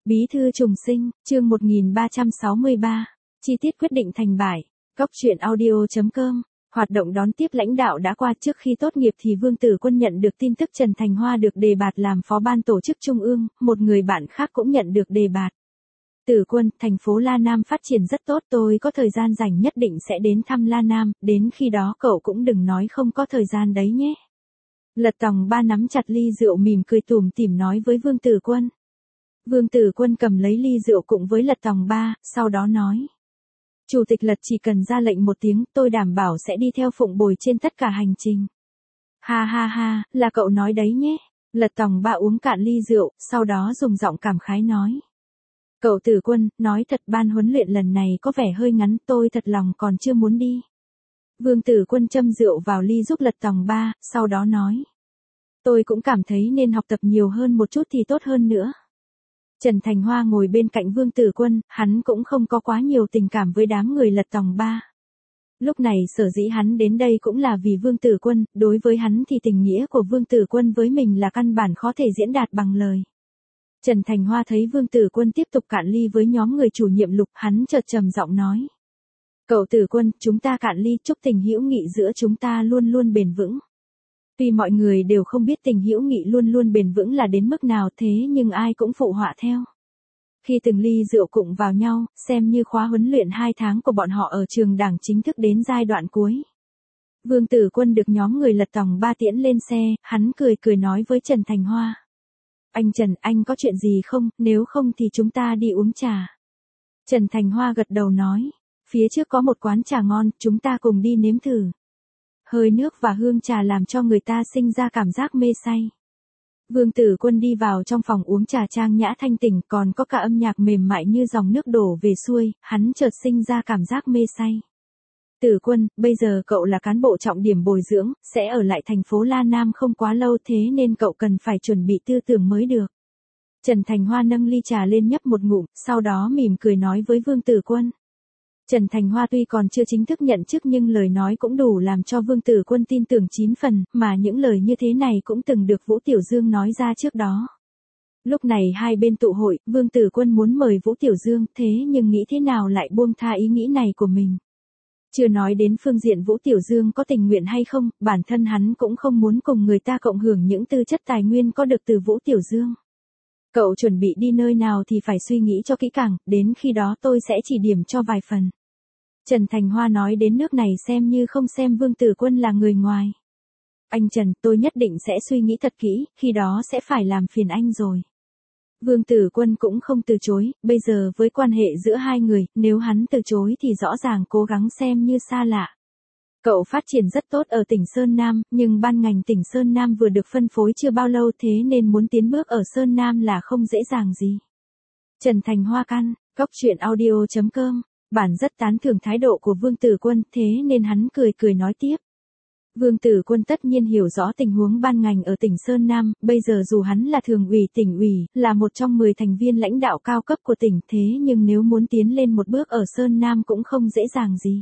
Bí thư trùng sinh, chương 1363. Chi tiết quyết định thành bại. Góc truyện audio.com. Hoạt động đón tiếp lãnh đạo đã qua. Trước khi tốt nghiệp thì Vương Tử Quân nhận được tin tức Trần Thành Hoa được đề bạt làm phó ban tổ chức trung ương, một người bạn khác cũng nhận được đề bạt. Tử Quân, thành phố La Nam phát triển rất tốt, tôi có thời gian rảnh nhất định sẽ đến thăm La Nam, đến khi đó cậu cũng đừng nói không có thời gian đấy nhé. Lật Tòng Ba nắm chặt ly rượu mỉm cười tủm tỉm nói với Vương Tử Quân. Vương Tử Quân cầm lấy ly rượu cùng với Lật Tòng Ba, sau đó nói. Chủ tịch Lật chỉ cần ra lệnh một tiếng, tôi đảm bảo sẽ đi theo phụng bồi trên tất cả hành trình. Ha ha ha, là cậu nói đấy nhé. Lật Tòng Ba uống cạn ly rượu, sau đó dùng giọng cảm khái nói. Cậu Tử Quân, nói thật ban huấn luyện lần này có vẻ hơi ngắn, tôi thật lòng còn chưa muốn đi. Vương Tử Quân châm rượu vào ly giúp Lật Tòng Ba, sau đó nói. Tôi cũng cảm thấy nên học tập nhiều hơn một chút thì tốt hơn nữa. Trần Thành Hoa ngồi bên cạnh Vương Tử Quân, hắn cũng không có quá nhiều tình cảm với đám người Lật Tòng Ba. Lúc này sở dĩ hắn đến đây cũng là vì Vương Tử Quân, đối với hắn thì tình nghĩa của Vương Tử Quân với mình là căn bản khó thể diễn đạt bằng lời. Trần Thành Hoa thấy Vương Tử Quân tiếp tục cạn ly với nhóm người chủ nhiệm Lục, hắn chợt trầm giọng nói. Cậu Tử Quân, chúng ta cạn ly chúc tình hữu nghị giữa chúng ta luôn luôn bền vững. Tuy mọi người đều không biết tình hữu nghị luôn luôn bền vững là đến mức nào thế nhưng ai cũng phụ họa theo. Khi từng ly rượu cụng vào nhau, xem như khóa huấn luyện 2 tháng của bọn họ ở trường đảng chính thức đến giai đoạn cuối. Vương Tử Quân được nhóm người Lật Tòng Ba tiễn lên xe, hắn cười nói với Trần Thành Hoa. Anh Trần, anh có chuyện gì không, nếu không thì chúng ta đi uống trà. Trần Thành Hoa gật đầu nói, phía trước có một quán trà ngon, chúng ta cùng đi nếm thử. Hơi nước và hương trà làm cho người ta sinh ra cảm giác mê say. Vương Tử Quân đi vào trong phòng uống trà trang nhã thanh tỉnh, còn có cả âm nhạc mềm mại như dòng nước đổ về xuôi, hắn chợt sinh ra cảm giác mê say. Tử Quân, bây giờ cậu là cán bộ trọng điểm bồi dưỡng, sẽ ở lại thành phố La Nam không quá lâu thế nên cậu cần phải chuẩn bị tư tưởng mới được. Trần Thành Hoa nâng ly trà lên nhấp một ngụm, sau đó mỉm cười nói với Vương Tử Quân. Trần Thành Hoa tuy còn chưa chính thức nhận chức nhưng lời nói cũng đủ làm cho Vương Tử Quân tin tưởng 9 phần, mà những lời như thế này cũng từng được Vũ Tiểu Dương nói ra trước đó. Lúc này hai bên tụ hội, Vương Tử Quân muốn mời Vũ Tiểu Dương, thế nhưng nghĩ thế nào lại buông tha ý nghĩ này của mình. Chưa nói đến phương diện Vũ Tiểu Dương có tình nguyện hay không, bản thân hắn cũng không muốn cùng người ta cộng hưởng những tư chất tài nguyên có được từ Vũ Tiểu Dương. Cậu chuẩn bị đi nơi nào thì phải suy nghĩ cho kỹ càng, đến khi đó tôi sẽ chỉ điểm cho vài phần. Trần Thành Hoa nói đến nước này xem như không xem Vương Tử Quân là người ngoài. Anh Trần, tôi nhất định sẽ suy nghĩ thật kỹ, khi đó sẽ phải làm phiền anh rồi. Vương Tử Quân cũng không từ chối, bây giờ với quan hệ giữa hai người, nếu hắn từ chối thì rõ ràng cố gắng xem như xa lạ. Cậu phát triển rất tốt ở tỉnh Sơn Nam, nhưng ban ngành tỉnh Sơn Nam vừa được phân phối chưa bao lâu thế nên muốn tiến bước ở Sơn Nam là không dễ dàng gì. Trần Thành Hoa căn, góc truyện audio.com. Bản rất tán thưởng thái độ của Vương Tử Quân, thế nên hắn cười nói tiếp. Vương Tử Quân tất nhiên hiểu rõ tình huống ban ngành ở tỉnh Sơn Nam, bây giờ dù hắn là thường ủy tỉnh ủy, là một trong 10 thành viên lãnh đạo cao cấp của tỉnh thế nhưng nếu muốn tiến lên một bước ở Sơn Nam cũng không dễ dàng gì.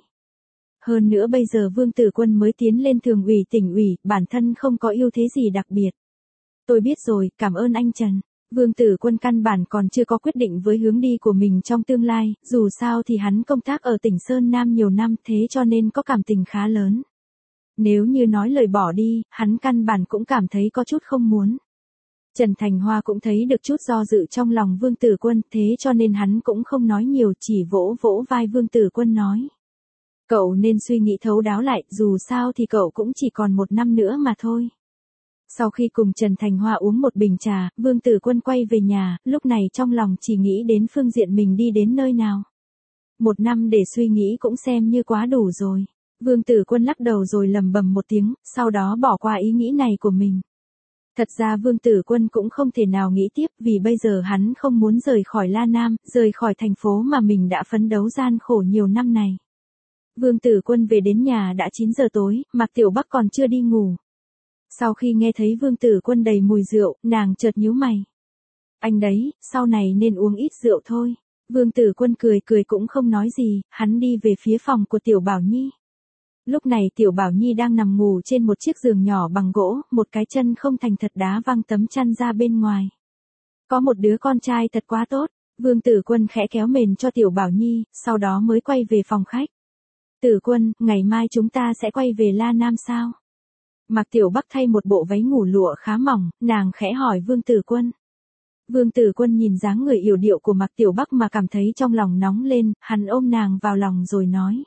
Hơn nữa bây giờ Vương Tử Quân mới tiến lên thường ủy tỉnh ủy, bản thân không có ưu thế gì đặc biệt. Tôi biết rồi, cảm ơn anh Trần. Vương Tử Quân căn bản còn chưa có quyết định với hướng đi của mình trong tương lai, dù sao thì hắn công tác ở tỉnh Sơn Nam nhiều năm thế cho nên có cảm tình khá lớn. Nếu như nói lời bỏ đi, hắn căn bản cũng cảm thấy có chút không muốn. Trần Thành Hoa cũng thấy được chút do dự trong lòng Vương Tử Quân thế cho nên hắn cũng không nói nhiều chỉ vỗ vai Vương Tử Quân nói. Cậu nên suy nghĩ thấu đáo lại, dù sao thì cậu cũng chỉ còn 1 năm nữa mà thôi. Sau khi cùng Trần Thành Hoa uống một bình trà, Vương Tử Quân quay về nhà, lúc này trong lòng chỉ nghĩ đến phương diện mình đi đến nơi nào. 1 năm để suy nghĩ cũng xem như quá đủ rồi. Vương Tử Quân lắc đầu rồi lầm bầm một tiếng, sau đó bỏ qua ý nghĩ này của mình. Thật ra Vương Tử Quân cũng không thể nào nghĩ tiếp vì bây giờ hắn không muốn rời khỏi La Nam, rời khỏi thành phố mà mình đã phấn đấu gian khổ nhiều năm này. Vương Tử Quân về đến nhà đã 9 giờ tối, Mạc Tiểu Bắc còn chưa đi ngủ. Sau khi nghe thấy Vương Tử Quân đầy mùi rượu, nàng chợt nhíu mày. Anh đấy, sau này nên uống ít rượu thôi. Vương Tử Quân cười cũng không nói gì, hắn đi về phía phòng của Tiểu Bảo Nhi. Lúc này Tiểu Bảo Nhi đang nằm ngủ trên một chiếc giường nhỏ bằng gỗ, một cái chân không thành thật đá văng tấm chăn ra bên ngoài. Có một đứa con trai thật quá tốt. Vương Tử Quân khẽ kéo mền cho Tiểu Bảo Nhi, sau đó mới quay về phòng khách. Tử Quân, ngày mai chúng ta sẽ quay về La Nam sao? Mạc Tiểu Bắc thay một bộ váy ngủ lụa khá mỏng, nàng khẽ hỏi Vương Tử Quân. Vương Tử Quân nhìn dáng người yểu điệu của Mạc Tiểu Bắc mà cảm thấy trong lòng nóng lên, hắn ôm nàng vào lòng rồi nói.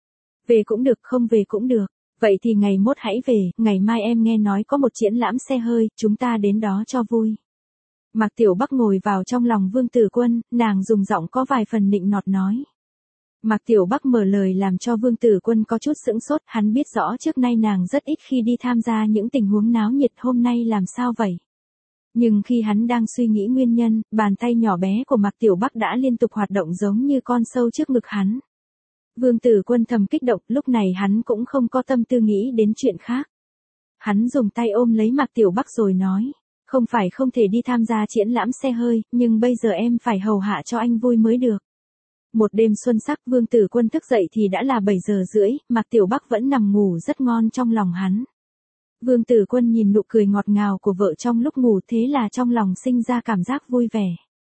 Về cũng được, không về cũng được. Vậy thì ngày mốt hãy về, ngày mai em nghe nói có một triển lãm xe hơi, chúng ta đến đó cho vui. Mạc Tiểu Bắc ngồi vào trong lòng Vương Tử Quân, nàng dùng giọng có vài phần nịnh nọt nói. Mạc Tiểu Bắc mở lời làm cho Vương Tử Quân có chút sững sốt, hắn biết rõ trước nay nàng rất ít khi đi tham gia những tình huống náo nhiệt, hôm nay làm sao vậy? Nhưng khi hắn đang suy nghĩ nguyên nhân, bàn tay nhỏ bé của Mạc Tiểu Bắc đã liên tục hoạt động giống như con sâu trước ngực hắn. Vương Tử Quân thầm kích động, lúc này hắn cũng không có tâm tư nghĩ đến chuyện khác. Hắn dùng tay ôm lấy Mạc Tiểu Bắc rồi nói, không phải không thể đi tham gia triển lãm xe hơi, nhưng bây giờ em phải hầu hạ cho anh vui mới được. Một đêm xuân sắc, Vương Tử Quân thức dậy thì đã là 7 giờ rưỡi, Mạc Tiểu Bắc vẫn nằm ngủ rất ngon trong lòng hắn. Vương Tử Quân nhìn nụ cười ngọt ngào của vợ trong lúc ngủ, thế là trong lòng sinh ra cảm giác vui vẻ.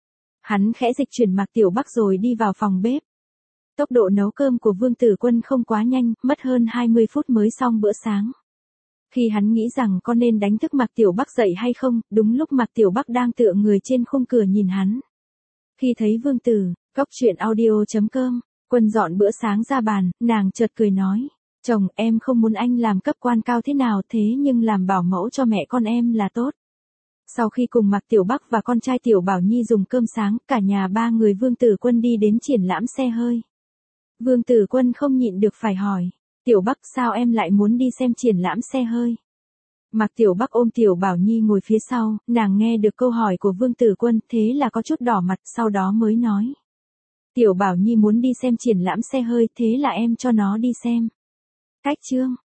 Hắn khẽ dịch chuyển Mạc Tiểu Bắc rồi đi vào phòng bếp. Tốc độ nấu cơm của Vương Tử Quân không quá nhanh, mất hơn 20 phút mới xong bữa sáng. Khi hắn nghĩ rằng có nên đánh thức Mạc Tiểu Bắc dậy hay không, đúng lúc Mạc Tiểu Bắc đang tựa người trên khung cửa nhìn hắn. Khi thấy Vương Tử, Cốc.audio.com, Quân dọn bữa sáng ra bàn, nàng chợt cười nói. Chồng, em không muốn anh làm cấp quan cao thế nào, thế nhưng làm bảo mẫu cho mẹ con em là tốt. Sau khi cùng Mạc Tiểu Bắc và con trai Tiểu Bảo Nhi dùng cơm sáng, cả nhà ba người Vương Tử Quân đi đến triển lãm xe hơi. Vương Tử Quân không nhịn được phải hỏi. Tiểu Bắc, sao em lại muốn đi xem triển lãm xe hơi? Mạc Tiểu Bắc ôm Tiểu Bảo Nhi ngồi phía sau, nàng nghe được câu hỏi của Vương Tử Quân, thế là có chút đỏ mặt, sau đó mới nói. Tiểu Bảo Nhi muốn đi xem triển lãm xe hơi, thế là em cho nó đi xem. Cách chương.